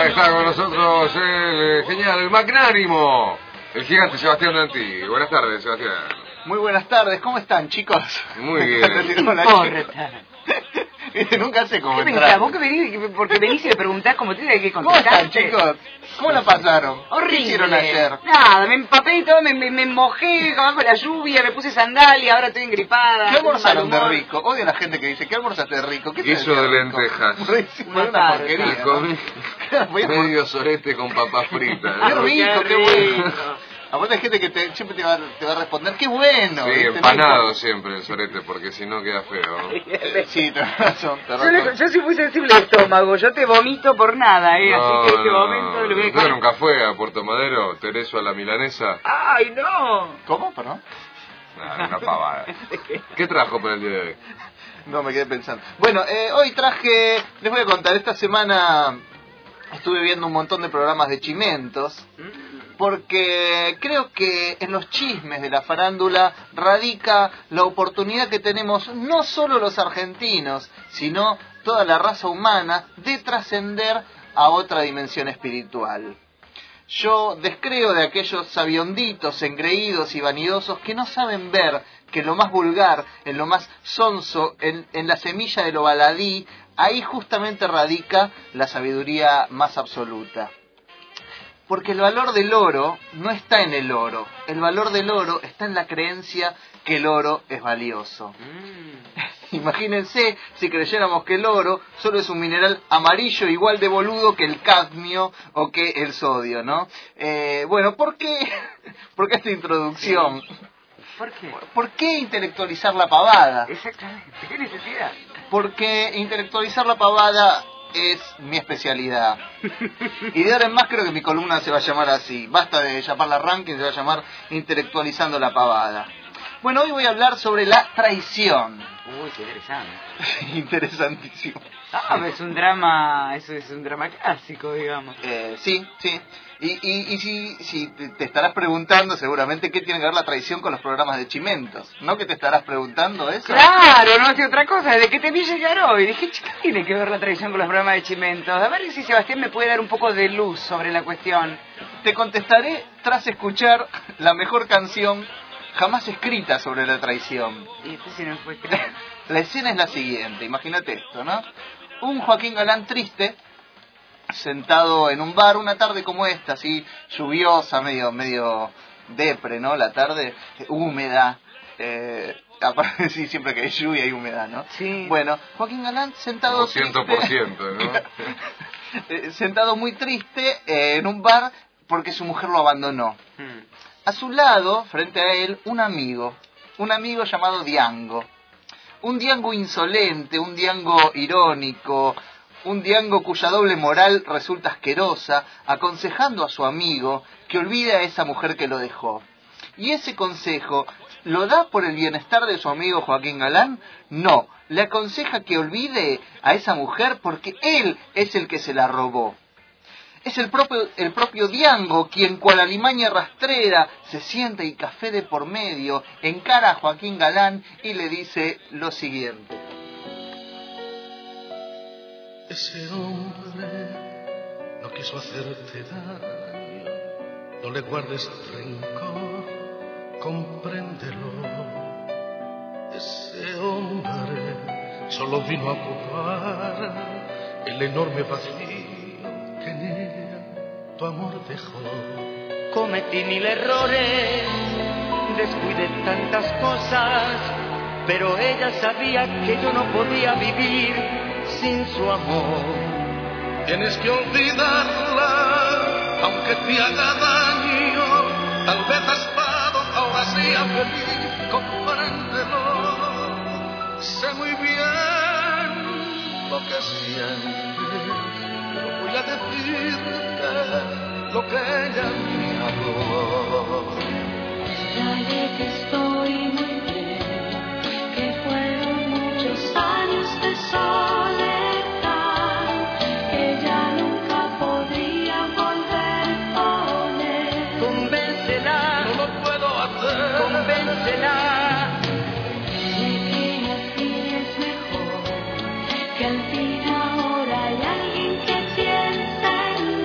Ahora está con nosotros el genial, el magnánimo, el gigante Sebastián Danti. Buenas tardes, Sebastián. Muy buenas tardes, ¿cómo están, chicos? Muy bien. Nunca sé cómo ¿Qué entrar. ¿Vos que venís, porque venís y me preguntás cómo te que ¿Cómo contestarte? están, chicos? ¿Cómo la pasaron? Horrible. ¿Qué hicieron ayer? Nada, me empapé y todo, me mojé bajo la lluvia, me puse sandalia, ahora estoy engripada. ¿Qué almorzaron mal de humor. rico? Odio a la gente que dice, ¿qué almorzaste de rico? ¿Qué Guiso de rico? lentejas. Buenísimo, Una una tarde, porquería, Y ¿no? comí Voy a- medio sorete con papas fritas. Qué ¿no? rico, qué bueno. Aparte hay gente que siempre te va a responder, qué bueno. Sí, ¿viste? empanado siempre el sorete, porque si no queda feo. Sí, tenés razón, Yo soy muy sensible al estómago, yo te vomito por nada, así que este momento lo voy a ¿Usted nunca fue a Puerto Madero, Tereso a la milanesa? ¡Ay, no! ¿Cómo? Perdón. Una pavada. ¿Qué trajo para el día de hoy? No, me quedé pensando. Bueno, hoy traje, les voy a contar, esta semana estuve viendo un montón de programas de chimentos, porque creo que en los chismes de la farándula radica la oportunidad que tenemos no solo los argentinos, sino toda la raza humana de trascender a otra dimensión espiritual. Yo descreo de aquellos sabionditos, engreídos y vanidosos que no saben ver que en lo más vulgar, en lo más sonso, en la semilla de lo baladí, ahí justamente radica la sabiduría más absoluta. Porque el valor del oro no está en el oro, el valor del oro está en la creencia que el oro es valioso. Imagínense si creyéramos que el oro solo es un mineral amarillo igual de boludo que el cadmio o que el sodio, ¿no? Bueno, ¿por qué esta introducción? ¿Por qué? ¿Por qué intelectualizar la pavada? Exactamente, ¿qué necesidad? Porque intelectualizar la pavada es mi especialidad. Y de ahora en más creo que mi columna se va a llamar así. Basta de llamarla ranking, se va a llamar Intelectualizando la pavada. Bueno, hoy voy a hablar sobre la traición. Uy, qué interesante. Interesantísimo. Es un drama, eso es un drama clásico, digamos. Sí. Y si te estarás preguntando seguramente qué tiene que ver la traición con los programas de chimentos. ¿No que te estarás preguntando eso? Claro, no hace otra cosa, desde que te vi llegar hoy. Dije, ¿qué tiene que ver la traición con los programas de chimentos? A ver si Sebastián me puede dar un poco de luz sobre la cuestión. Te contestaré tras escuchar la mejor canción jamás escrita sobre la traición. Y esto sí no fue La escena es la siguiente, imagínate esto, ¿no? Un Joaquín Galán triste, sentado en un bar, una tarde como esta, así, lluviosa, medio depre, ¿no? La tarde, húmeda, aparte sí, siempre que hay lluvia hay humedad, ¿no? Sí. Bueno, Joaquín Galán sentado 100%, ¿no? sentado muy triste en un bar porque su mujer lo abandonó. A su lado, frente a él, un amigo llamado Diango. Un Diango insolente, un Diango irónico, un Diango cuya doble moral resulta asquerosa, aconsejando a su amigo que olvide a esa mujer que lo dejó. ¿Y ese consejo lo da por el bienestar de su amigo Joaquín Galán? No, le aconseja que olvide a esa mujer porque él es el que se la robó. Es el propio Diango quien, cual alimaña rastrera, se sienta y café de por medio, encara a Joaquín Galán y le dice lo siguiente. Ese hombre no quiso hacerte daño, no le guardes rencor, compréndelo. Ese hombre solo vino a ocupar el enorme vacío que en ella tu amor dejó. Cometí 1000 errores, descuidé tantas cosas, pero ella sabía que yo no podía vivir sin su amor. Tienes que olvidarla, aunque te haga daño, tal vez raspado, ahora sea feliz, compréndelo. Sé muy bien lo que sientes, pero voy a decirte lo que ella me habló. Dale que estoy muy bien, que fueron muchos años de soledad, que ya nunca podría volver con él. Convéncela, No lo puedo hacer. convéncela. Sé que así es mejor, que al fin ahora hay alguien que piensa en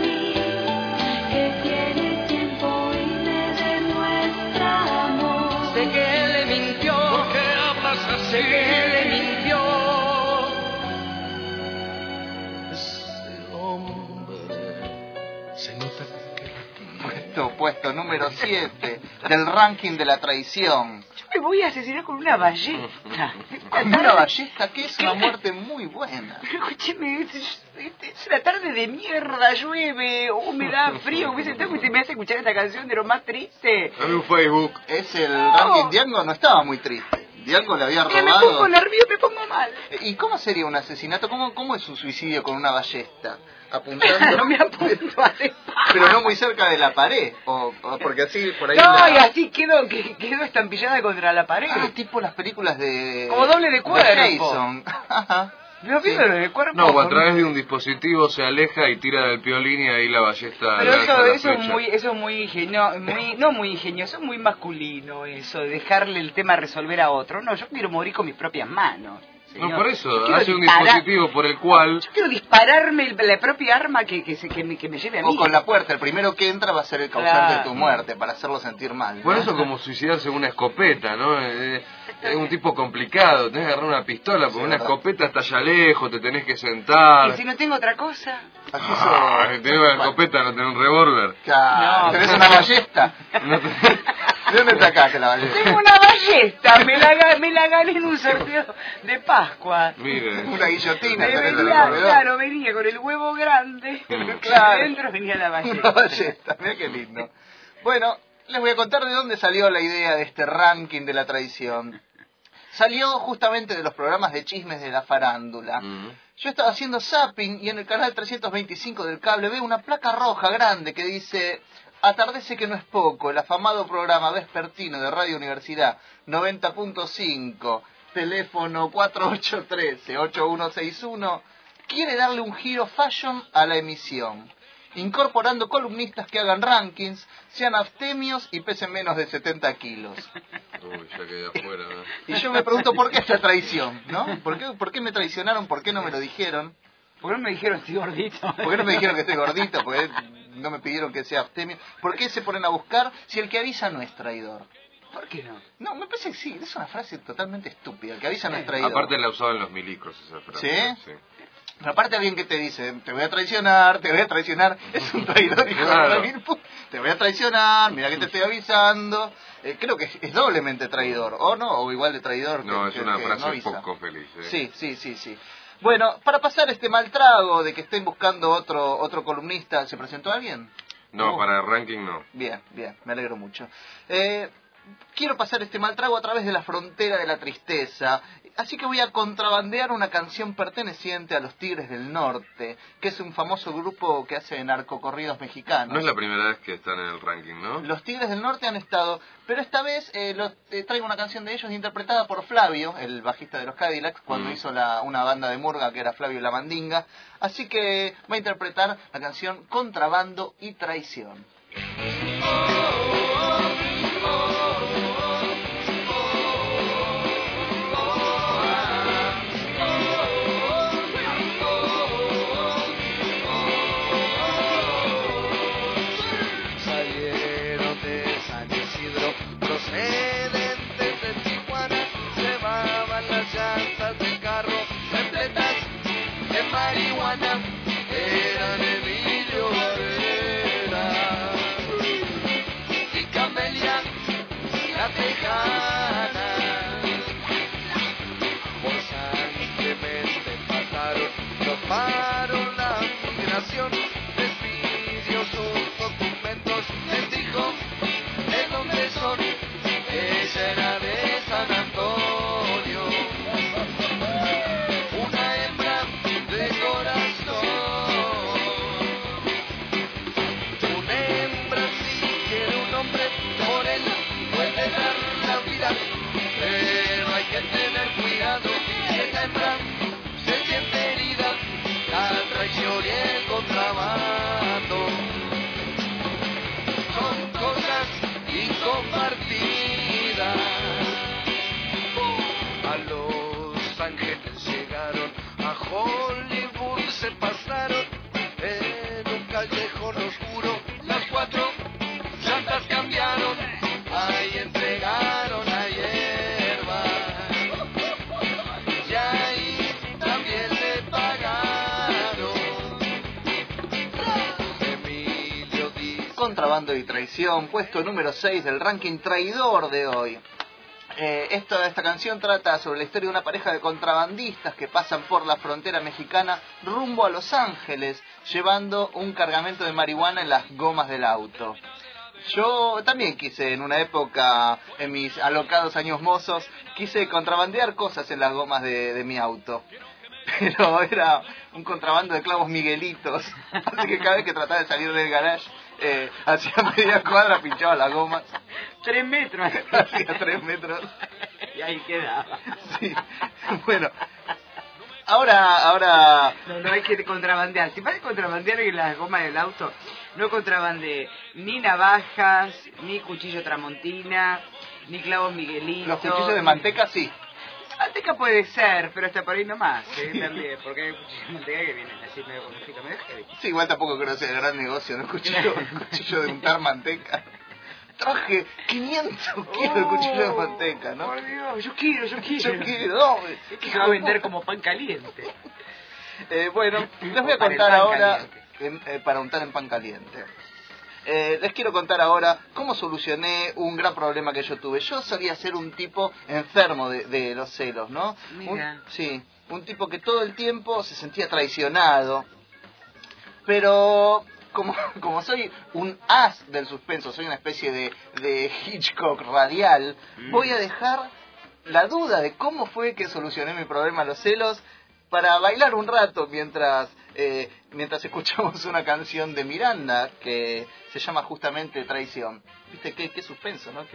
número 7 del ranking de la traición. Yo me voy a asesinar con una ballesta. Con una ballesta, que es una muerte muy buena. Pero escúcheme, es una tarde de mierda, llueve, húmeda, frío, me sentado y usted me hace escuchar esta canción de lo más triste. Dame un Facebook. Es el ranking. Diango no estaba muy triste. Diango le había Me robado. pongo nervioso, me pongo mal. ¿Y cómo sería un asesinato? ¿Cómo es un suicidio con una ballesta? Apuntando. No me apunto a Pero no muy cerca de la pared. O porque así por ahí. No, y así quedo estampillada contra la pared. Ah, tipo las películas de. Como doble de cuerpo. Jason. Ajá. ¿No Sí. vieron el cuerpo? No, o a través de un dispositivo se aleja y tira del piolín y ahí la ballesta Pero lanza la eso es flecha. muy ingenioso, no muy ingenioso, muy masculino eso, dejarle el tema a resolver a otro. No, yo quiero morir con mis propias manos. No, señor. por eso, Yo quiero hace un disparar- dispositivo por el cual... Yo quiero dispararme la propia arma que me lleve a mí. O con la puerta, el primero que entra va a ser el causante Claro. de tu muerte, para hacerlo sentir mal. ¿no? Por eso como suicidarse con una escopeta, ¿no? Es un tipo complicado, tenés que agarrar una pistola, porque Sí, una verdad. escopeta está allá lejos, te tenés que sentar. Y si no tengo otra cosa. Así Ah, si tenés una escopeta, no tenés un revólver. Claro, No. tenés una ballesta. No te- ¿De dónde sacaste la ballesta? Tengo una ballesta, me la gané en un sorteo de Pascua. Mire, Una guillotina. Me tenés en el venía, corredor. claro, venía con el huevo grande. Claro. Adentro venía la Una ballesta. ballesta, mira qué lindo. Bueno, les voy a contar de dónde salió la idea de este ranking de la traición. Salió justamente de los programas de chismes de la farándula. Yo estaba haciendo zapping y en el canal 325 del cable veo una placa roja grande que dice: atardece que no es poco, el afamado programa vespertino de Radio Universidad 90.5, teléfono 4813-8161, quiere darle un giro fashion a la emisión, incorporando columnistas que hagan rankings, sean abstemios y pesen menos de 70 kilos. Uy, ya quedé afuera, ¿no? Y yo me pregunto por qué esta traición, ¿no? ¿Por qué me traicionaron? ¿Por qué no me lo dijeron? ¿Por qué no me dijeron estoy gordito? ¿Por qué no me dijeron que estoy gordito? ¿Por qué no me pidieron que sea abstemio? ¿Por qué se ponen a buscar si el que avisa no es traidor? ¿Por qué no? No, me parece que sí, es una frase totalmente estúpida. El que avisa no es traidor. Aparte la usaban los milicos esa frase. ¿Sí? Pero aparte alguien que te dice, te voy a traicionar, es un traidor, hijo Claro. de la mil puta. Te voy a traicionar, mira que te estoy avisando. Creo que es doblemente traidor, o no, o igual de traidor que No, es que- una que frase no avisa. poco feliz. Sí. Bueno, para pasar este mal trago de que estén buscando otro columnista, ¿se presentó alguien? No, para el ranking no. Bien, me alegro mucho. Quiero pasar este mal trago a través de la frontera de la tristeza, así que voy a contrabandear una canción perteneciente a los Tigres del Norte, que es un famoso grupo que hace narcocorridos mexicanos. No es la primera vez que están en el ranking, ¿no? Los Tigres del Norte han estado, pero esta vez traigo una canción de ellos interpretada por Flavio, el bajista de los Cadillacs, cuando hizo una banda de murga que era Flavio La Mandinga. Así que va a interpretar la canción Contrabando y Traición. Salieron de San Isidro, procedentes de Tijuana, llevaban las llantas del carro repletas de marihuana, eran Emilio Varela y Camelia la Tejana. Por San Clemente pasaron, tomaron la migración, les pidió sus documentos, les dijo de dónde son, ella era de San Antonio, una hembra de corazón, una hembra si quiere un hombre, por él puede dar la vida, pero hay que tener cuidado, si esa hembra se siente herida, la traición y el contrabando son cosas incompartidas. A Los Ángeles llegaron, a Hollywood se pasaron, en un callejón oscuro las cuatro llantas cambiaron, ahí entregaron la hierba y ahí también le pagaron. Emilio dice Contrabando y Traición, puesto número 6 del ranking traidor de hoy. Esta canción trata sobre la historia de una pareja de contrabandistas que pasan por la frontera mexicana rumbo a Los Ángeles, llevando un cargamento de marihuana en las gomas del auto. Yo también quise, en una época, en mis alocados años mozos, quise contrabandear cosas en las gomas de mi auto. Pero era un contrabando de clavos miguelitos, así que cada vez que trataba de salir del garage, hacía media cuadra, pinchaba las gomas. 3 metros. Hacía 3 metros. Y ahí quedaba. Sí, bueno. Ahora... No hay que contrabandear. Si vas a contrabandear en las gomas del auto, no contrabande ni navajas, ni cuchillo tramontina, ni clavos miguelitos. Los cuchillos de manteca sí. Manteca puede ser, pero hasta por ahí nomás, también, porque hay cuchillos de manteca que vienen así medio con hojita, medio heavy. Sí, igual tampoco creo que sea el gran negocio, ¿no? El cuchillo de untar manteca. Traje 500 kilos de cuchillo de manteca, ¿no? Por Dios, yo quiero. Yo quiero, Esto se va a vender como pan caliente. Bueno, les voy a Para el contar pan ahora, caliente. para untar en pan caliente. Les quiero contar ahora cómo solucioné un gran problema que yo tuve. Yo solía ser un tipo enfermo de los celos, ¿no? Mira. Un tipo que todo el tiempo se sentía traicionado. Pero como soy un as del suspenso, soy una especie de Hitchcock radial, voy a dejar la duda de cómo fue que solucioné mi problema de los celos para bailar un rato mientras escuchamos una canción de Miranda que se llama justamente Traición. ¿Viste? Qué suspenso, ¿no?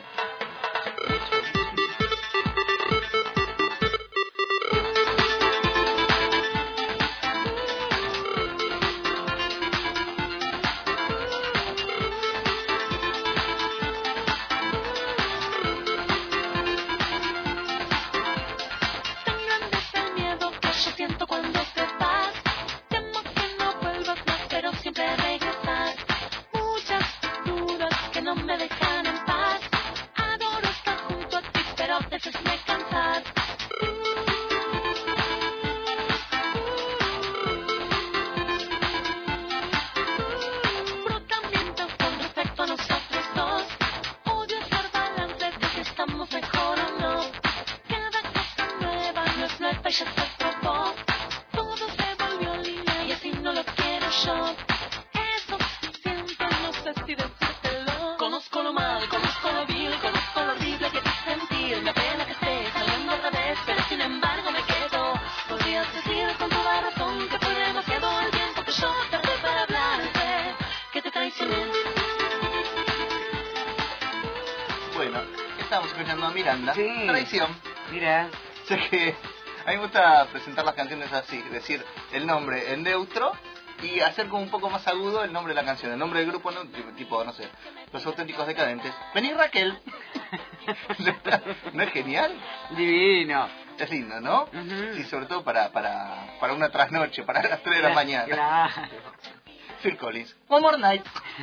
Bueno, estamos escuchando a Miranda. Sí. Traición. Mira. Sé que a mí me gusta presentar las canciones así, decir el nombre en neutro y hacer como un poco más agudo el nombre de la canción. El nombre del grupo, no, tipo, no sé, Los Auténticos Decadentes. Vení, Raquel. ¿No es genial? Divino. Es lindo, ¿no? Uh-huh. Sí, sobre todo para una trasnoche, para las 3 de la mañana. Claro. Phil Collins, One More Night.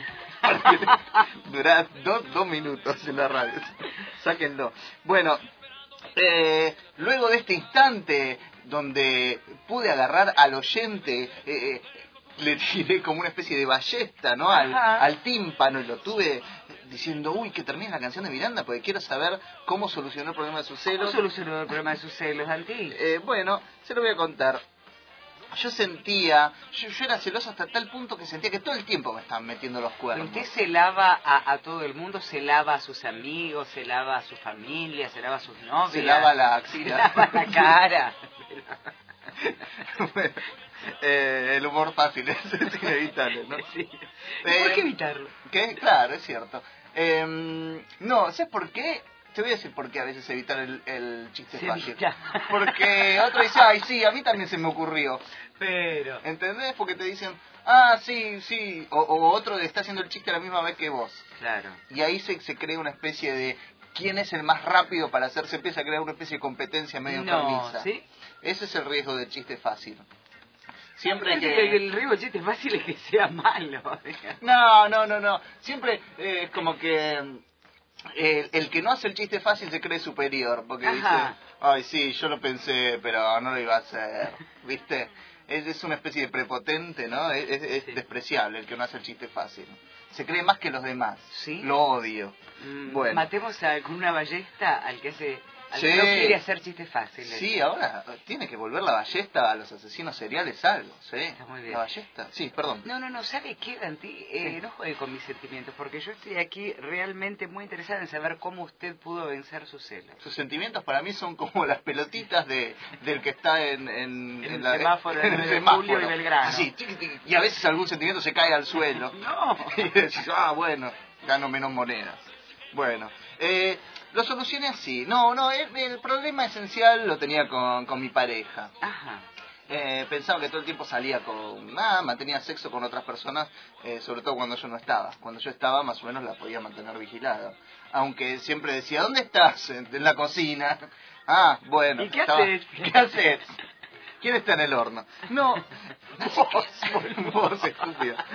Durá 2 minutos en la radio. Sáquenlo. Bueno, luego de este instante donde pude agarrar al oyente, le tiré como una especie de ballesta, ¿no? Al tímpano, y lo tuve diciendo, uy, que termine la canción de Miranda, porque quiero saber cómo solucionó el problema de sus celos. ¿Cómo solucionó el problema de sus celos, Anti? Bueno, se lo voy a contar. Yo era celoso hasta tal punto que sentía que todo el tiempo me estaban metiendo los cuernos. ¿Usted celaba a todo el mundo? ¿Celaba a sus amigos? ¿Celaba a su familia? ¿Celaba a sus novios? Celaba la axila. ¿Celaba la cara? Bueno, el humor fácil es inevitable, ¿no? Sí. ¿Por qué evitarlo? ¿Qué? Claro, es cierto. No, ¿sabes por qué? Te voy a decir por qué a veces evitar el chiste fácil. Porque otro dice, ay, sí, a mí también se me ocurrió. Pero... ¿Entendés? Porque te dicen, ah, sí. O otro está haciendo el chiste a la misma vez que vos. Claro. Y ahí se crea una especie de... ¿Quién es el más rápido para hacer? Se empieza a crear una especie de competencia medio enfermiza. ¿Sí? Ese es el riesgo del chiste fácil. Siempre El riesgo del chiste fácil es que sea malo. No. Siempre es como que... el que no hace el chiste fácil se cree superior, porque dice, ay sí, yo lo pensé, pero no lo iba a hacer, ¿viste? Es una especie de prepotente, ¿no? Es despreciable el que no hace el chiste fácil. Se cree más que los demás. ¿Sí? Lo odio. Bueno. Matemos con una ballesta al que Sí. no quiere hacer chistes fáciles. Sí, ahora tiene que volver la ballesta a los asesinos seriales algo, ¿sí? Está muy bien. La ballesta. Sí, perdón. No, ¿sabe qué, Dante? No juegue con mis sentimientos, porque yo estoy aquí realmente muy interesada en saber cómo usted pudo vencer sus celos. Sus sentimientos para mí son como las pelotitas del que está en el la, semáforo, en en el de semáforo. Julio y Belgrano. Así, tiqui, tiqui, y a veces algún sentimiento se cae al suelo. No. Y decís, bueno, gano menos monedas. Bueno, lo solucioné así. No, el problema esencial lo tenía con mi pareja. Ajá. Pensaba que todo el tiempo salía mantenía sexo con otras personas, sobre todo cuando yo no estaba. Cuando yo estaba, más o menos la podía mantener vigilada. Aunque siempre decía, ¿dónde estás? En la cocina. Ah, bueno. ¿Y qué haces? ¿Qué haces? ¿Quién está en el horno? No, vos estúpida.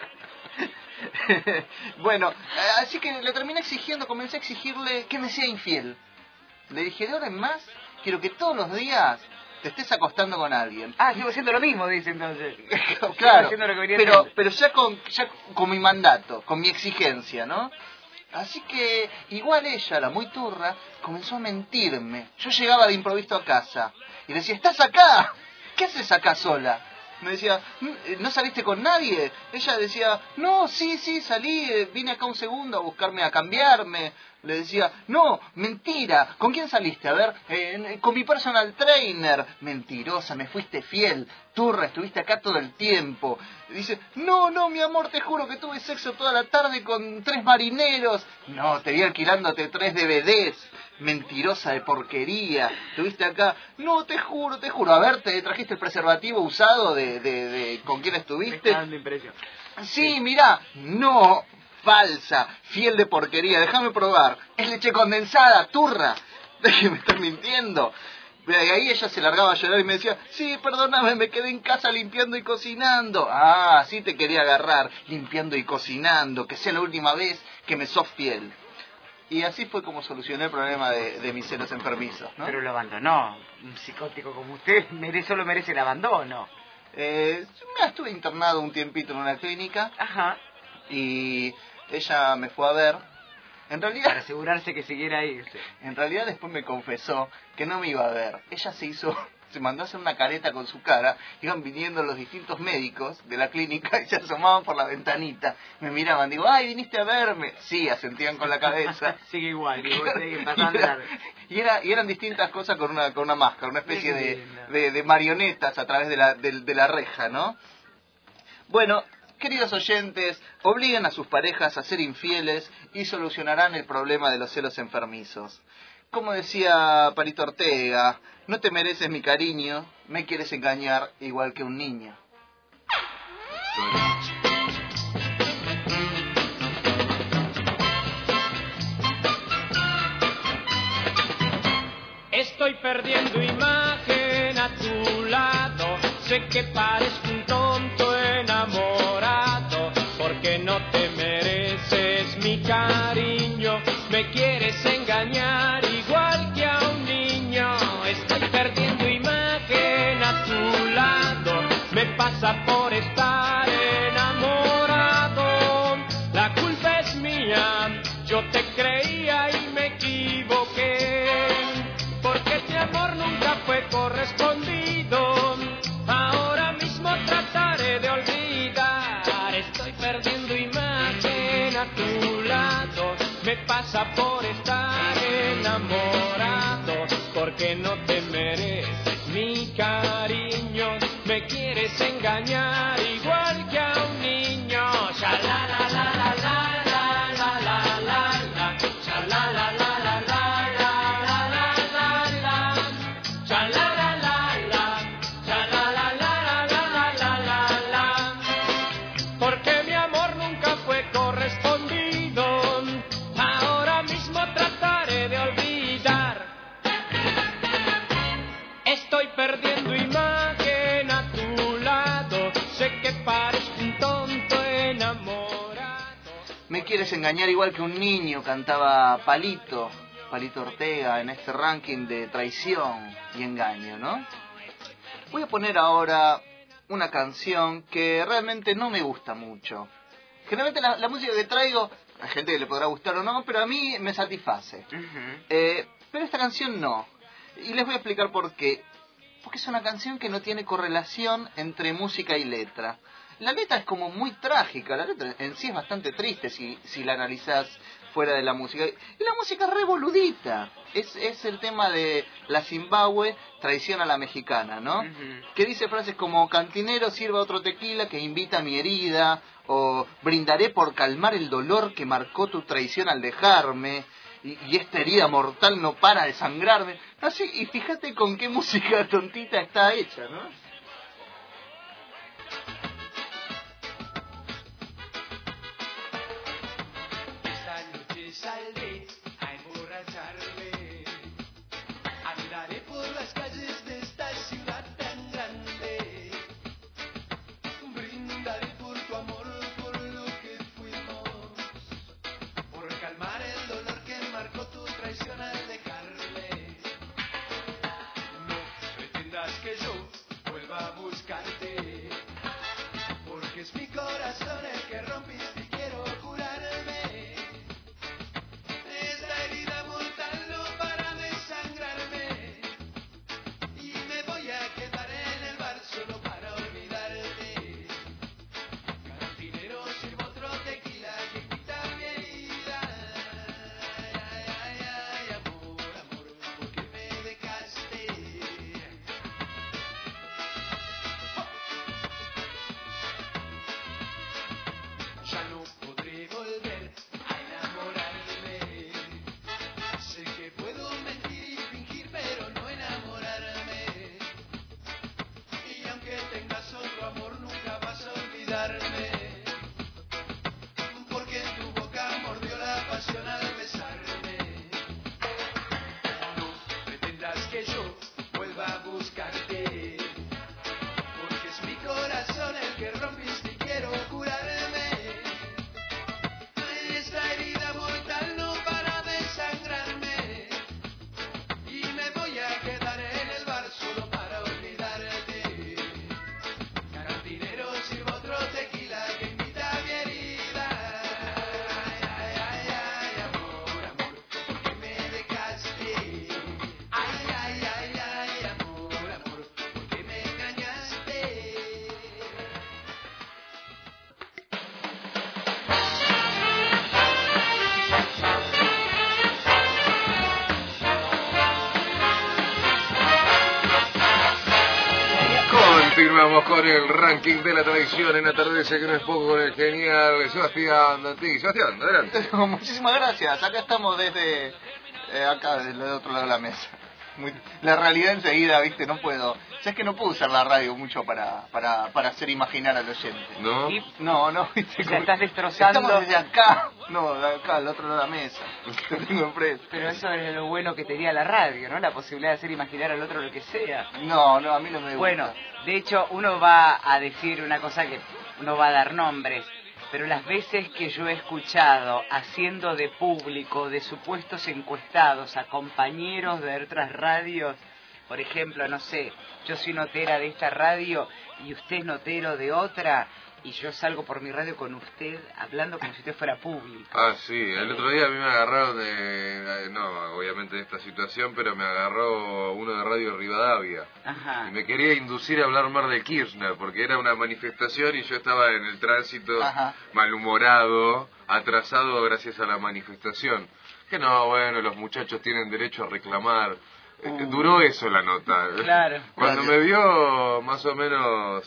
Bueno, así que le terminé comencé a exigirle que me sea infiel. Le dije, de ahora en más, quiero que todos los días te estés acostando con alguien. Ah, sigo haciendo lo mismo, dice entonces. Claro, haciendo lo que venía haciendo. pero ya con mi mandato, con mi exigencia, ¿no? Así que igual ella, la muy turra, comenzó a mentirme. Yo llegaba de improviso a casa y decía, ¿estás acá? ¿Qué haces acá sola? Me decía, ¿no saliste con nadie? Ella decía, no, sí, salí, vine acá un segundo a buscarme, a cambiarme. Le decía, no, mentira, ¿con quién saliste? A ver, con mi personal trainer. Mentirosa, me fuiste fiel, turra, estuviste acá todo el tiempo. Dice, no, mi amor, te juro que tuve sexo toda la tarde con 3 marineros. No, te vi alquilándote 3 DVDs. Mentirosa de porquería, estuviste acá. No, te juro. A ver, ¿te trajiste el preservativo usado de con quién estuviste? Me está dando impresión. Sí, mirá, no, falsa, fiel de porquería, déjame probar. Es leche condensada, turra. Déjeme estar mintiendo. Y ahí ella se largaba a llorar y me decía, sí, perdóname, me quedé en casa limpiando y cocinando. Ah, sí te quería agarrar, limpiando y cocinando, que sea la última vez que me sos fiel. Y así fue como solucioné el problema de mis celos enfermizos, ¿no? Pero lo abandonó. Un psicótico como usted solo merece el abandono. Estuve internado un tiempito en una clínica. Ajá. Y ella me fue a ver. En realidad, Para asegurarse que siguiera ahí. Sí. En realidad después me confesó que no me iba a ver. Ella se mandó a hacer una careta con su cara. Iban viniendo los distintos médicos de la clínica y se asomaban por la ventanita. Me miraban, digo, ay, ¿viniste a verme? Sí, asentían con la cabeza. Sigue igual, digo, sigue pasando. Y eran distintas cosas con una máscara, una especie de marionetas a través de la reja, ¿no? Bueno, queridos oyentes, obliguen a sus parejas a ser infieles y solucionarán el problema de los celos enfermizos. Como decía Palito Ortega, no te mereces mi cariño, me quieres engañar igual que un niño. Estoy perdiendo imagen a tu lado, sé que parezco un tonto enamorado, porque no te mereces mi cariño, me quieres engañar igual que a un niño. Estoy perdiendo imagen a tu lado, me pasa por estar enamorado, la culpa es mía, yo te creía y me equivoqué, porque este amor nunca fue correspondido. Ahora mismo trataré de olvidar. Estoy perdiendo imagen a tu lado. Me pasa por estar enamorado, porque no te mereces mi cariño. Me quieres engañar igual que a un niño. Sha la la la la la la la la la la. Sha la la la la la la la la la la. Sha la la la la. Sha la la la la la la la la. Porque mi amor nunca fue correspondido. Ahora mismo trataré de olvidar. Estoy perdiendo imagen a tu lado. Sé que parezco un tonto enamorado. Me quieres engañar igual que un niño, cantaba Palito Ortega en este ranking de traición y engaño, ¿no? Voy a poner ahora una canción que realmente no me gusta mucho. Generalmente la música que traigo, hay gente que le podrá gustar o no, pero a mí me satisface. Pero esta canción no. Y les voy a explicar por qué. Porque es una canción que no tiene correlación entre música y letra. La letra es como muy trágica, la letra en sí es bastante triste si la analizás fuera de la música. Y la música es revoludita. Es el tema de la Zimbabue, traición a la mexicana, ¿no? Que dice frases como: cantinero, sirva otro tequila que invita a mi herida, o brindaré por calmar el dolor que marcó tu traición al dejarme, y esta herida mortal no para de sangrarme. Así, y fíjate con qué música tontita está hecha, ¿no? Saldré a emborracharme, andaré por las calles de esta ciudad tan grande, brindaré por tu amor, por lo que fuimos, por calmar el dolor que marcó tu traición al dejarme. No pretendas que yo vuelva a buscarte, porque es mi corazón el que rompiste y quiero curarme. Esta herida mortal no para de sangrarme, y me voy a quedar en el bar solo para olvidarte. Cantinero, sirvo otro tequila que quita mi herida. Ay, ay, ay, amor, amor, ¿por qué me dejaste? Ya no podré volver a enamorarme. Sé que puedo mentir y fingir, pero no enamorarme. Y aunque tengas otro amor, nunca vas a olvidarme. Porque en tu boca mordió la pasión al besarme. No pretendas que yo vuelva a buscarte, porque es mi corazón el que rompiste y quiero curarme. Esta herida mortal no para de sangrarme, y me voy a quedar en el bar solo para olvidarte. Cantinero, sirvo otro tequila que invita a mi herida. Ay, ay, ay, amor, amor, ¿por qué me dejaste? Ay, ay, ay, ay, amor, amor, ¿por qué me engañaste? Continuamos con el ranking de la tradición en Atardece, que no es poco, con el genial Sebastián Dantigui. Sebastián, adelante. Muchísimas gracias. Acá estamos desde acá, del otro lado de la mesa. La realidad enseguida, viste, no puedo. Ya es que no puedo usar la radio mucho para hacer imaginar al oyente. ¿No? No, viste. Ya estás destrozando. Estamos desde acá. No, de acá, al otro lado de la mesa. Lo tengo enfrente. Pero eso es lo bueno que tenía la radio, ¿no? La posibilidad de hacer imaginar al otro lo que sea. No, a mí no me gusta. Bueno, de hecho, uno va a decir una cosa que uno va a dar nombres, pero las veces que yo he escuchado haciendo de público de supuestos encuestados a compañeros de otras radios, por ejemplo, no sé, yo soy notera de esta radio y usted es notero de otra, y yo salgo por mi radio con usted hablando como si usted fuera público. Ah, sí, el otro día a mí me agarraron no, obviamente de esta situación, pero me agarró uno de Radio Rivadavia. Ajá. Y me quería inducir a hablar más de Kirchner, porque era una manifestación y yo estaba en el tránsito. Ajá. Malhumorado, atrasado gracias a la manifestación. Que no, bueno, los muchachos tienen derecho a reclamar. Duró eso la nota. Claro. Cuando me vio más o menos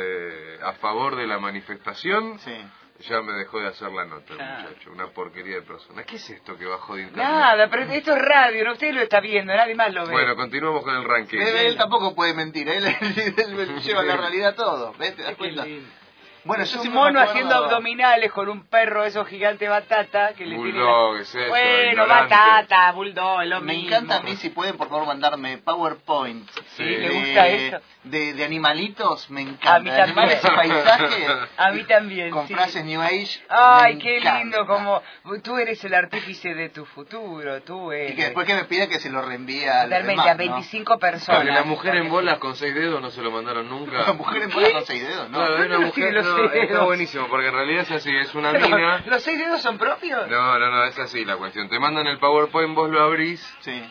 a favor de la manifestación, Sí. ya me dejó de hacer la nota, Claro. muchacho. Una porquería de persona. ¿Qué es esto que bajó de internet? Nada, pero esto es radio, ¿no? Usted lo está viendo, nadie más lo ve. Bueno, continuamos con el ranking. Él tampoco puede mentir, él lleva la realidad todo, ¿ves? ¿Te das Qué cuenta? lindo. Bueno, Es yo un siempre me mono acuerdo- haciendo abdominales con un perro esos gigante batata que le Bulldog, tiene es eso, bueno, ignorante. batata, bulldog, lo Me mismo. encanta a mí, si pueden, por favor, mandarme PowerPoint. Sí, Sí. le gusta eso. De animalitos, me encanta. A mí De también. animales y paisajes. A mí también, Con sí. frases New Age. Ay, me qué encanta. lindo, como tú eres el artífice de tu futuro, tú eres. Y que después que me pida que se lo reenvíe a los Totalmente, demás, a 25 personas. Porque la mujer en bolas con 6 dedos no se lo mandaron nunca. ¿no? La mujer en bola con 6 dedos, ¿no? Claro, hay una ¿Dónde lo mujer, tiene los no, está buenísimo, porque en realidad es así, es una mina... ¿Los 6 dedos son propios? No, es así la cuestión. Te mandan el PowerPoint, vos lo abrís Sí.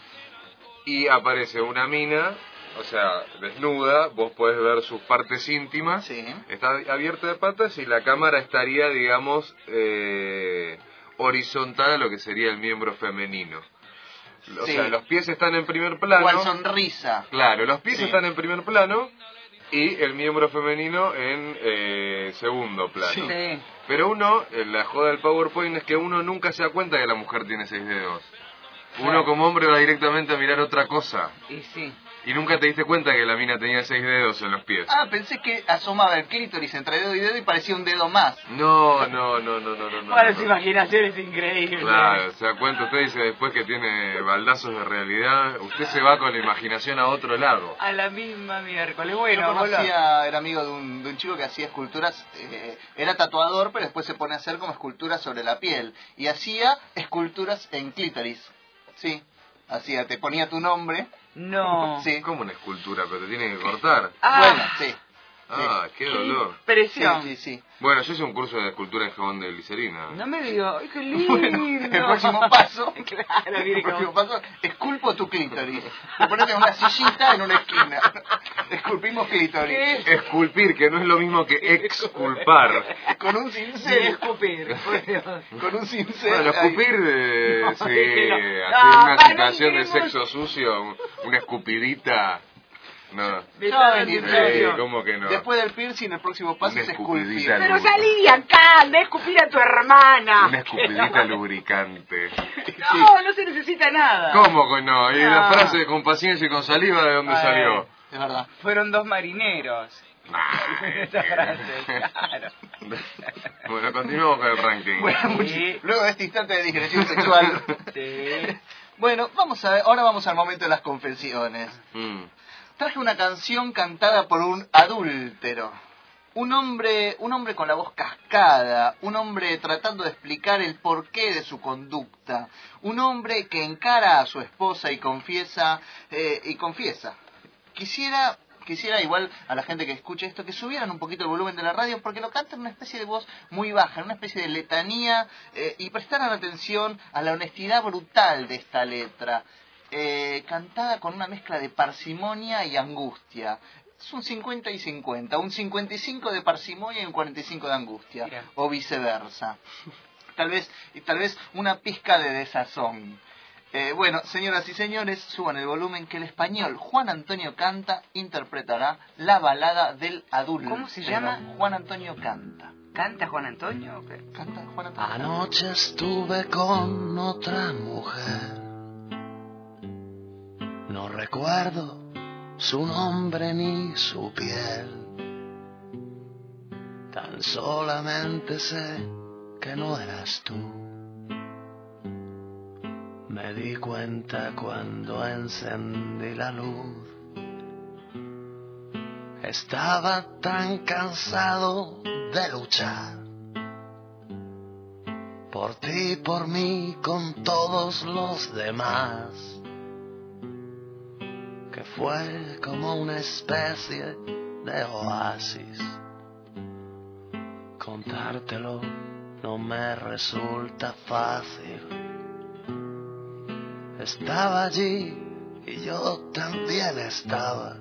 y aparece una mina, o sea, desnuda, vos podés ver sus partes íntimas, Sí. está abierta de patas y la cámara estaría, digamos, horizontal a lo que sería el miembro femenino. O Sí. sea, los pies están en primer plano. Cual sonrisa. Claro, los pies Sí. están en primer plano y el miembro femenino en segundo plano. Sí. Sí. Pero uno, la joda del PowerPoint es que uno nunca se da cuenta que la mujer tiene 6 dedos. Uno como hombre va directamente a mirar otra cosa. Y sí. Y nunca te diste cuenta que la mina tenía 6 dedos en los pies. Ah, pensé que asomaba el clítoris entre dedo y dedo y parecía un dedo más. No. Bueno, su imaginación es increíble. Claro, se da cuenta, usted dice después que tiene baldazos de realidad, usted se va con la imaginación a otro lado. A la misma miércoles. Yo Bueno, conocía, era amigo de un chico que hacía esculturas, era tatuador, pero después se pone a hacer como esculturas sobre la piel. Y hacía esculturas en clítoris. Sí, hacía, te ponía tu nombre. no. Sí. Como una escultura, pero te tiene que cortar. Bueno, sí. Ah, qué dolor. Presión. Sí. Bueno, yo hice un curso de escultura en jabón de glicerina. No me digo, ¡ay, qué lindo! Bueno, el próximo paso, Claro, el mire próximo cómo- paso, esculpo tu clítoris. Te pones en una sillita en una esquina. Esculpimos clítoris. Esculpir, que no es lo mismo que exculpar. Con un Sin cincel. escupir, por Dios. Con un cincel. Bueno, ahí. escupir, No, sí, no. así No, una para, situación de no sexo sucio, una escupidita. No, Ya va a venir, En ya va a serio. venir. ¿cómo que no? Después del piercing, el próximo paso Una es esculpir. escupidita. Pero salí de acá, anda a escupir a tu hermana. Una escupidita lubricante. No se necesita nada. ¿Cómo que no? ¿Y la Ah. frase con paciencia y con saliva de dónde salió? Es verdad. Fueron 2 marineros. Esa frase, claro. Bueno, continuamos con el ranking. Bueno, Sí. luego de este instante de digresión sexual. Sí. Bueno, vamos a ver, ahora vamos al momento de las confesiones. Mm. Traje una canción cantada por un adúltero. Un hombre con la voz cascada, un hombre tratando de explicar el porqué de su conducta, un hombre que encara a su esposa y confiesa. Quisiera igual a la gente que escuche esto que subieran un poquito el volumen de la radio porque lo canta en una especie de voz muy baja, en una especie de letanía y prestaran atención a la honestidad brutal de esta letra, cantada con una mezcla de parsimonia y angustia. Es un 50 y 50, un 55 de parsimonia y un 45 de angustia, Mira. o viceversa. Tal vez una pizca de desazón. Bueno, señoras y señores, suban el volumen que el español Juan Antonio Canta interpretará la balada del adulto. ¿Cómo se llama? Juan Antonio Canta. ¿Canta Juan Antonio o qué? ¿Canta Juan Antonio? Anoche estuve con otra mujer. No recuerdo su nombre ni su piel. Tan solamente sé que no eras tú. Me di cuenta cuando encendí la luz. Estaba tan cansado de luchar. Por ti, por mí, con todos los demás. Que fue como una especie de oasis. Contártelo no me resulta fácil. Estaba allí y yo también estaba.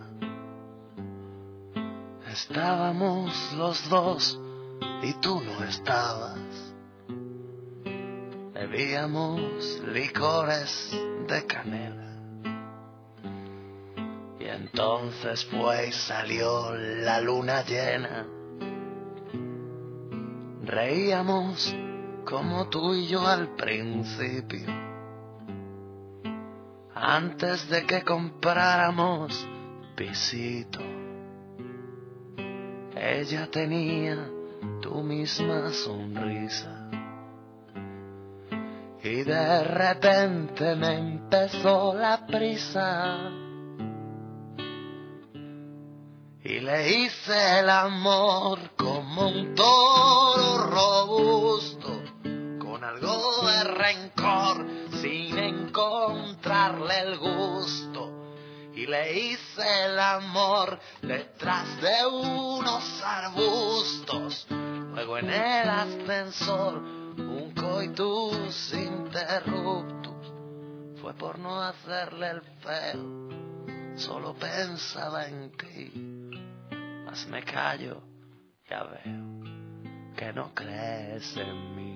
Estábamos los dos y tú no estabas. Bebíamos licores de canela. Y entonces fue y salió la luna llena. Reíamos como tú y yo al principio. Antes de que compráramos pisito. Ella tenía tu misma sonrisa. Y de repente me empezó la prisa. Y le hice el amor como un toro robusto, con algo de rencor, sin encontrarle el gusto. Y le hice el amor detrás de unos arbustos. Luego en el ascensor, un coitus interruptus. Fue por no hacerle el feo, solo pensaba en ti. Mas me callo, ya veo que no crees en mí.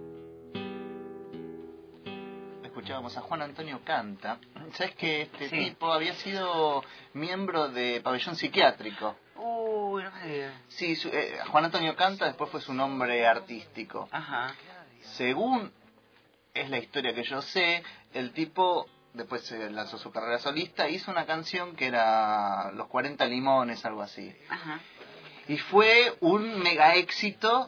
Escuchábamos a Juan Antonio Canta. ¿Sabes que este Sí. tipo había sido miembro de Pabellón Psiquiátrico? Uy, no me digas. Sí, Juan Antonio Canta después fue su nombre artístico. Ajá. Según es la historia que yo sé, el tipo después se lanzó su carrera solista, hizo una canción que era Los 40 Limones, algo así. Ajá. Y fue un mega éxito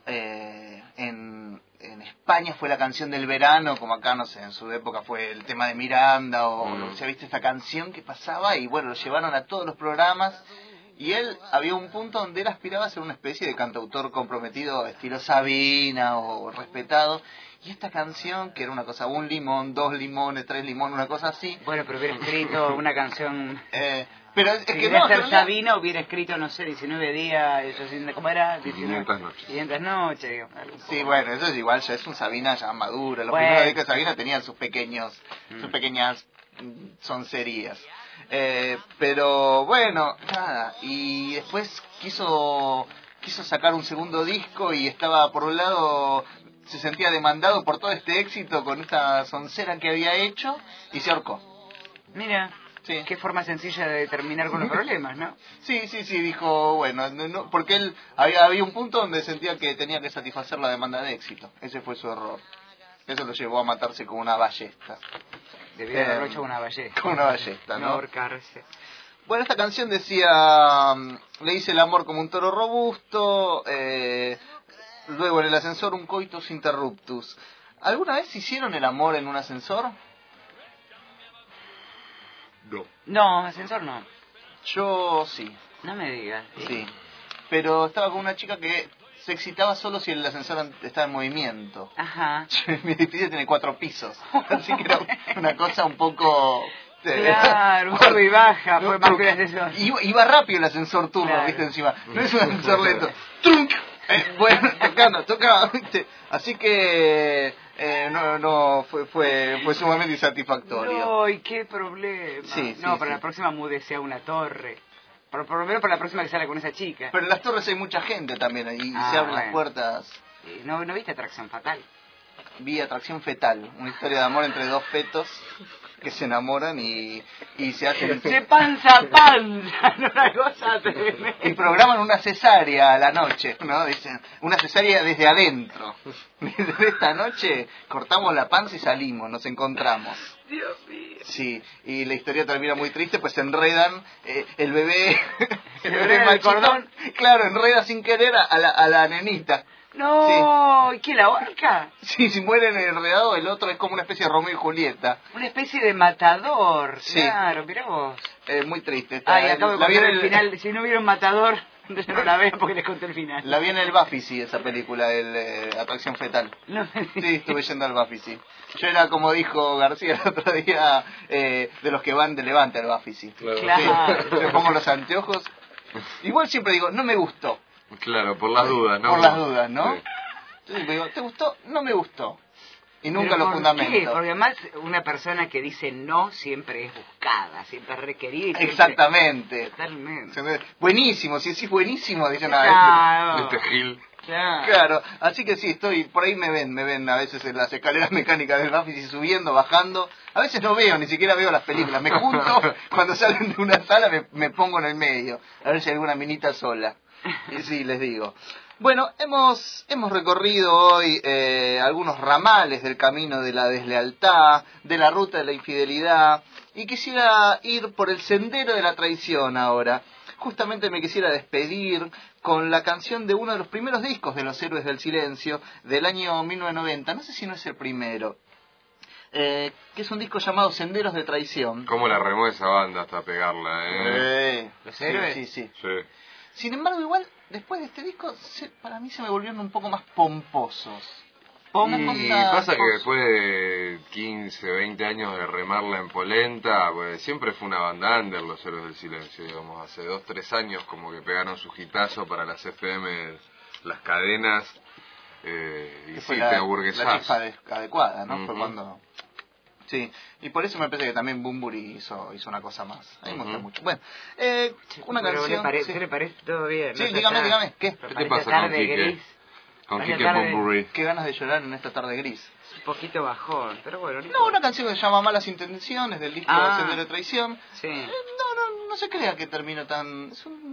en España, fue la canción del verano, como acá, no sé, en su época fue el tema de Miranda, o sea, viste esta canción que pasaba, y bueno, lo llevaron a todos los programas, y él, había un punto donde él aspiraba a ser una especie de cantautor comprometido, estilo Sabina, o respetado, y esta canción, que era una cosa, 1 limón, 2 limones, 3 limones, una cosa así. Bueno, pero hubiera escrito una canción... Pero es Si que quería no, ser pero Sabina, hubiera escrito, no sé, 19 días, ¿cómo era? 500 noches. 500 noches, digamos. sí, bueno, eso es igual, ya es un Sabina ya maduro. Los Bueno. primeros discos de Sabina tenían sus pequeñas soncerías. Pero bueno, nada. Y después quiso sacar un segundo disco y estaba, por un lado, se sentía demandado por todo este éxito con esta soncera que había hecho y se ahorcó. Mira, Sí. qué forma sencilla de terminar con los problemas, ¿no? Sí, dijo, bueno, no, porque él había un punto donde sentía que tenía que satisfacer la demanda de éxito. Ese fue su error. Eso lo llevó a matarse con una ballesta. Debió haberlo hecho con una ballesta. Con una ballesta, No ¿no? ahorcarse. Bueno, esta canción decía, le hice el amor como un toro robusto, luego en el ascensor un coitus interruptus. ¿Alguna vez hicieron el amor en un ascensor? No. No, ascensor no. Yo sí. No me digas. Sí, pero estaba con una chica que se excitaba solo si el ascensor estaba en movimiento. Ajá. Mi edificio tiene 4 pisos, así que era una cosa un poco... Claro, un sube y baja, fue más que el ascensor. Iba rápido el ascensor turbo, Claro. viste, encima. No es un ascensor lento. ¡Trunk! Bueno, tocaba, ¿viste? Así que fue sumamente insatisfactorio. ¡Ay, qué problema! Sí, no, sí, para sí. la próxima múdese a una torre. Por lo menos para la próxima que salga con esa chica. Pero en las torres hay mucha gente también, y Ah, se abren las bueno. puertas. ¿No viste Atracción Fatal? Vi Atracción Fetal, una historia de amor entre 2 fetos que se enamoran y se hacen... De panza a panza, no una cosa tremenda. Y programan una cesárea a la noche, ¿no? Dicen, una cesárea desde adentro. Desde esta noche cortamos la panza y salimos, nos encontramos. Dios mío. Sí, y la historia termina muy triste, pues se enredan, el bebé... ¿Se enreda el cordón? Claro, enreda sin querer a la nenita. No, ¿y qué, la horca? Sí, si mueren enredados, el otro es como una especie de Romeo y Julieta. Una especie de matador. Sí. Claro, mirá vos. Muy triste. Ay, acabo de La vi contar en el final. Si no vieron Matador, entonces no la vean porque les conté el final. La vi en el Bafisi, esa película, Atracción Fetal. No me Sí, digas. estuve yendo al Bafisi. Yo era, como dijo García el otro día, de los que van de Levante al Bafisi. Claro. Sí, me pongo los anteojos. Igual siempre digo, no me gustó. Claro, por las dudas, ¿no? Por las dudas, ¿no? Sí. Entonces me digo, ¿te gustó? No me gustó. Y nunca ¿Pero lo por fundamento. qué? Porque además una persona que dice no siempre es buscada, siempre es requerida. Y siempre... Exactamente. Totalmente. Buenísimo, si decís buenísimo, dicen Claro. Este Gil. Claro. Claro, así que sí, por ahí me ven a veces en las escaleras mecánicas del Bafisi subiendo, bajando. A veces no veo, ni siquiera veo las películas. Me junto, cuando salen de una sala me pongo en el medio, a ver si hay alguna minita sola. Y sí, les digo. Bueno, hemos recorrido hoy algunos ramales del camino de la deslealtad, de la ruta de la infidelidad, y quisiera ir por el sendero de la traición ahora. Justamente me quisiera despedir con la canción de uno de los primeros discos de Los Héroes del Silencio, del año 1990, no sé si no es el primero, que es un disco llamado Senderos de Traición. ¿Cómo la remó esa banda hasta pegarla, ¿Los Héroes? Sí, sí. Sí. Sin embargo, igual, después de este disco, para mí se me volvieron un poco más pomposos. Y pasa que después de 15, 20 años de remarla en polenta, pues siempre fue una banda under Los Héroes del Silencio, digamos. Hace 2, 3 años como que pegaron su hitazo para las FM, las cadenas, y sí, te aburguesás. La chispa adecuada, ¿no? Fue cuando... Sí, y por eso me parece que también Bunbury hizo una cosa más. A mí me gusta mucho. Bueno, una canción... ¿Qué le parece? ¿Todo bien? Sí, dígame, ¿qué? ¿Qué te pasa con Quique? Gris. Con Quique Bunbury. Qué ganas de llorar en esta tarde gris. Un poquito bajón, pero bueno. No, una canción que se llama Malas Intenciones, del disco Sendero de Traición. Sí. No se crea que termino tan...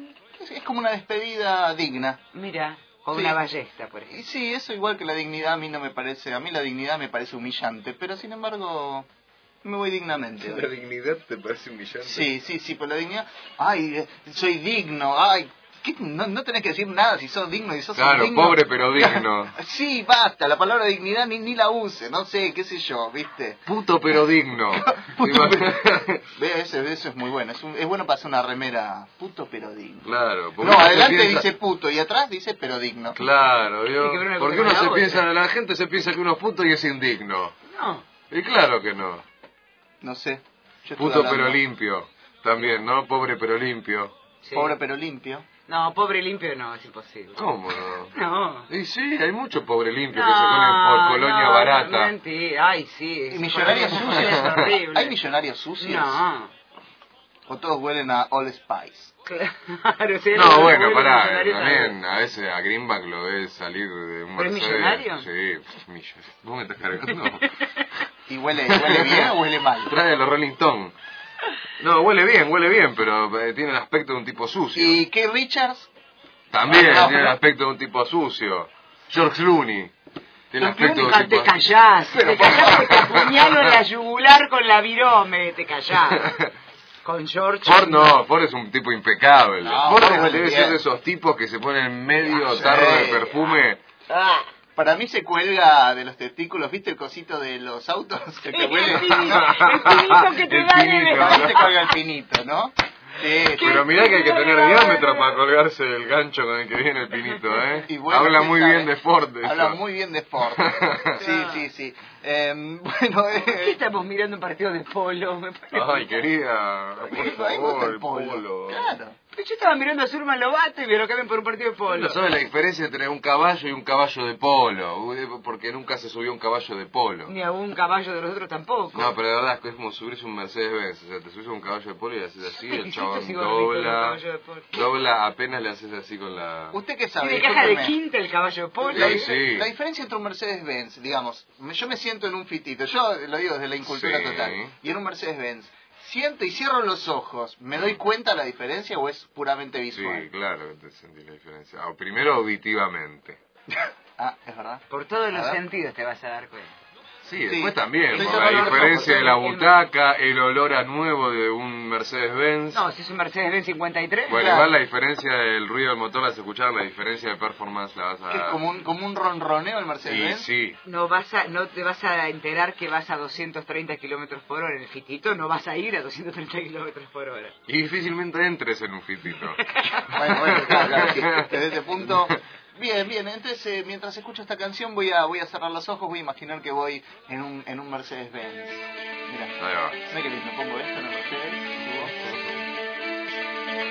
Es como una despedida digna. Mira, o Sí. una ballesta, por Y ejemplo. sí, eso igual que la dignidad a mí no me parece... A mí la dignidad me parece humillante, pero sin embargo me voy dignamente. ¿La dignidad te parece humillante? Sí, pero la dignidad... Ay, soy digno, ay... ¿Qué? No tenés que decir nada si sos digno y sos Claro, indigno. pobre pero digno. Sí, basta, la palabra dignidad ni la use, no sé, qué sé yo, ¿viste? Puto pero digno. Puto Ve, eso es muy bueno, es bueno para hacer una remera, puto pero digno. Claro. porque No, uno se adelante piensa- dice puto y atrás dice pero digno. Claro, Tiene que ver ¿vio? una Porque cosa uno con se la piensa, otra. la gente se piensa que uno es puto y es indigno. No. Y claro que no. No sé. Yo estuve Puto hablando. pero limpio. También, ¿no? Pobre pero limpio. Sí. Pobre pero limpio. No, pobre limpio no, es imposible. ¿Cómo no? No. Y sí, hay mucho pobre limpio que se pone por colonia barata. Mentira. Ay, sí. ¿Y millonarios Es sucios? horrible. ¿Hay millonarios sucios? No. ¿O todos huelen a All Spice? Claro, sí. No, bueno, el pará, millonario también a veces a Greenback lo ves salir de un ¿Pero es Mercedes. millonario? Sí, millonario. ¿Vos me estás cargando? ¿Y huele bien o huele mal? Trae los Rolling Stones. No, huele bien, pero tiene el aspecto de un tipo sucio. ¿Y Keith Richards? También No. tiene el aspecto de un tipo sucio. George Clooney. Tiene el aspecto de un Nunca tipo... te callás. Te callás porque te apuñalo en la yugular con la virome. Te callás. Con George. Ford es un tipo impecable. No, Ford Ford huele debe bien. ser de esos tipos que se ponen medio Sí. tarro de perfume. Ah. Para mí se cuelga de los testículos, ¿viste el cosito de los autos? Que te huele. El pinito que te El da pinito. Para mí se cuelga el pinito, ¿no? Sí, Pero mirá que hay que tener diámetro para colgarse el gancho con el que viene el pinito, ¿eh? Y bueno, Habla ¿quién muy sabe? bien de Ford. eso. Habla muy bien de Ford. Sí. Bueno, ¿Qué estamos mirando un partido de polo? Me parece. Ay, querida, por a mí me gusta favor, el polo. Claro. Pero yo estaba mirando a Surman Lobato y me lo cambian por un partido de polo. No sabes la diferencia entre un caballo y un caballo de polo, porque nunca se subió un caballo de polo. Ni a un caballo de los otros tampoco. No, pero de verdad es que es como subirse un Mercedes-Benz, o sea, te subes a un caballo de polo y haces así, el Hiciste chabón así gordito con el dobla, caballo de polo. dobla, apenas le haces así con la... ¿Usted qué sabe? Tiene caja de Discúlpeme. quinta el caballo de polo. Sí. La diferencia entre un Mercedes-Benz, digamos, yo me siento en un fitito, yo lo digo desde la incultura Sí. total, y en un Mercedes-Benz, siento y cierro los ojos, ¿me doy cuenta la diferencia o es puramente Sí, visual? claro que te sentís la diferencia. Primero auditivamente. Ah, es verdad. Por todos los A ver. sentidos te vas a dar cuenta. Sí, después Sí. también, Estoy por la cerrando los diferencia ojos, de la ¿no? butaca, el olor a nuevo de un Mercedes-Benz. No, si es un Mercedes-Benz 53. Bueno, Claro. igual la diferencia del ruido del motor la vas a escuchar, la diferencia de performance la vas a... Que es como un ronroneo el Sí, Mercedes-Benz. sí. No te vas a enterar que vas a 230 kilómetros por hora en el fitito, no vas a ir a 230 kilómetros por hora. Y difícilmente entres en un fitito. Bueno, claro, sí. Desde ese punto... Bien, entonces mientras escucho esta canción voy a cerrar los ojos, voy a imaginar que voy en un Mercedes-Benz. Mira, Ahí va. mira que lindo, pongo esto en el Mercedes, subo.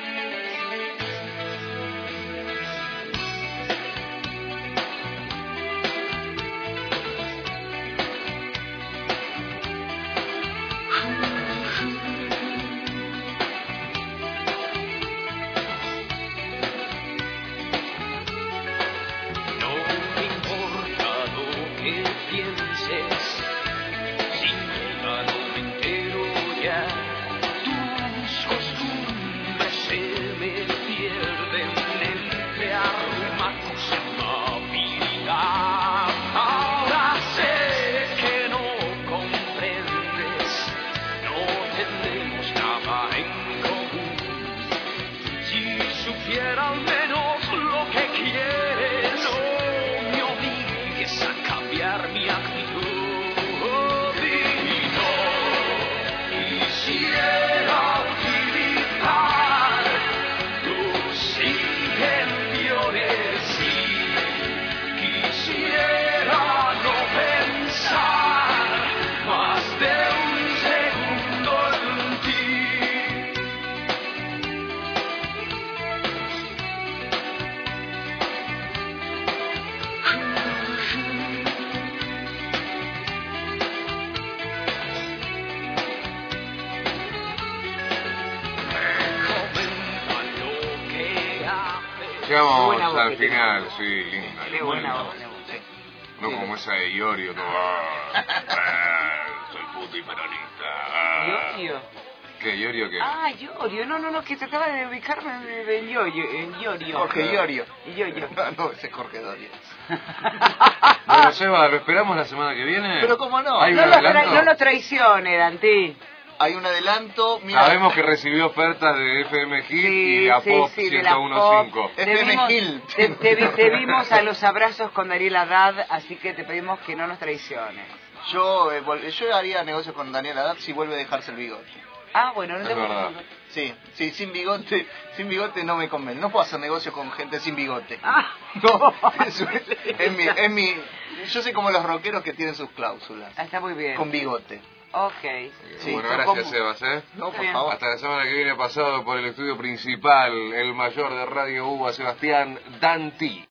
No me importa lo que pienses, sin duda no me entero ya. Tus costumbres se me pierden entre arrumacos en amabilidad. Ahora sé que no comprendes, no tenemos nada en común. Si supiera al menos lo que quieres, no me obligues a cambiar mi actitud. Llegamos buena voz al que tiene. final, sí, linda. Qué buena voz. No como esa de Iorio, todo. Soy puto y peronista. ¿Iorio? ¿Qué, Iorio qué? Ah, Iorio. No, que trataba de ubicarme en Iorio. Jorge Iorio. Iorio. No, ese es Jorge Doria. Bueno, Seba, ¿lo esperamos la semana que viene? Pero cómo no. ¿Hay un No adelanto? lo traicione, Dante. Hay un adelanto. Mira, Sabemos que recibió ofertas de FM Hit y de la Pop de la Pop. 101.5. FM Gil. Te vimos a los abrazos con Daniel Haddad, así que te pedimos que no nos traiciones. Yo haría negocio con Daniel Haddad si vuelve a dejarse el bigote. Ah, bueno, no Es te verdad. Sí, sin bigote no me convence. No puedo hacer negocio con gente sin bigote. Ah, No, es mi, yo sé como los rockeros que tienen sus cláusulas. está muy bien. Con bigote. Ok. Sí, Bueno, ¿cómo? gracias, Sebas, No, por Bien. favor. Hasta la semana que viene, pasado por el estudio principal, el mayor de Radio Uva, Sebastián Danti.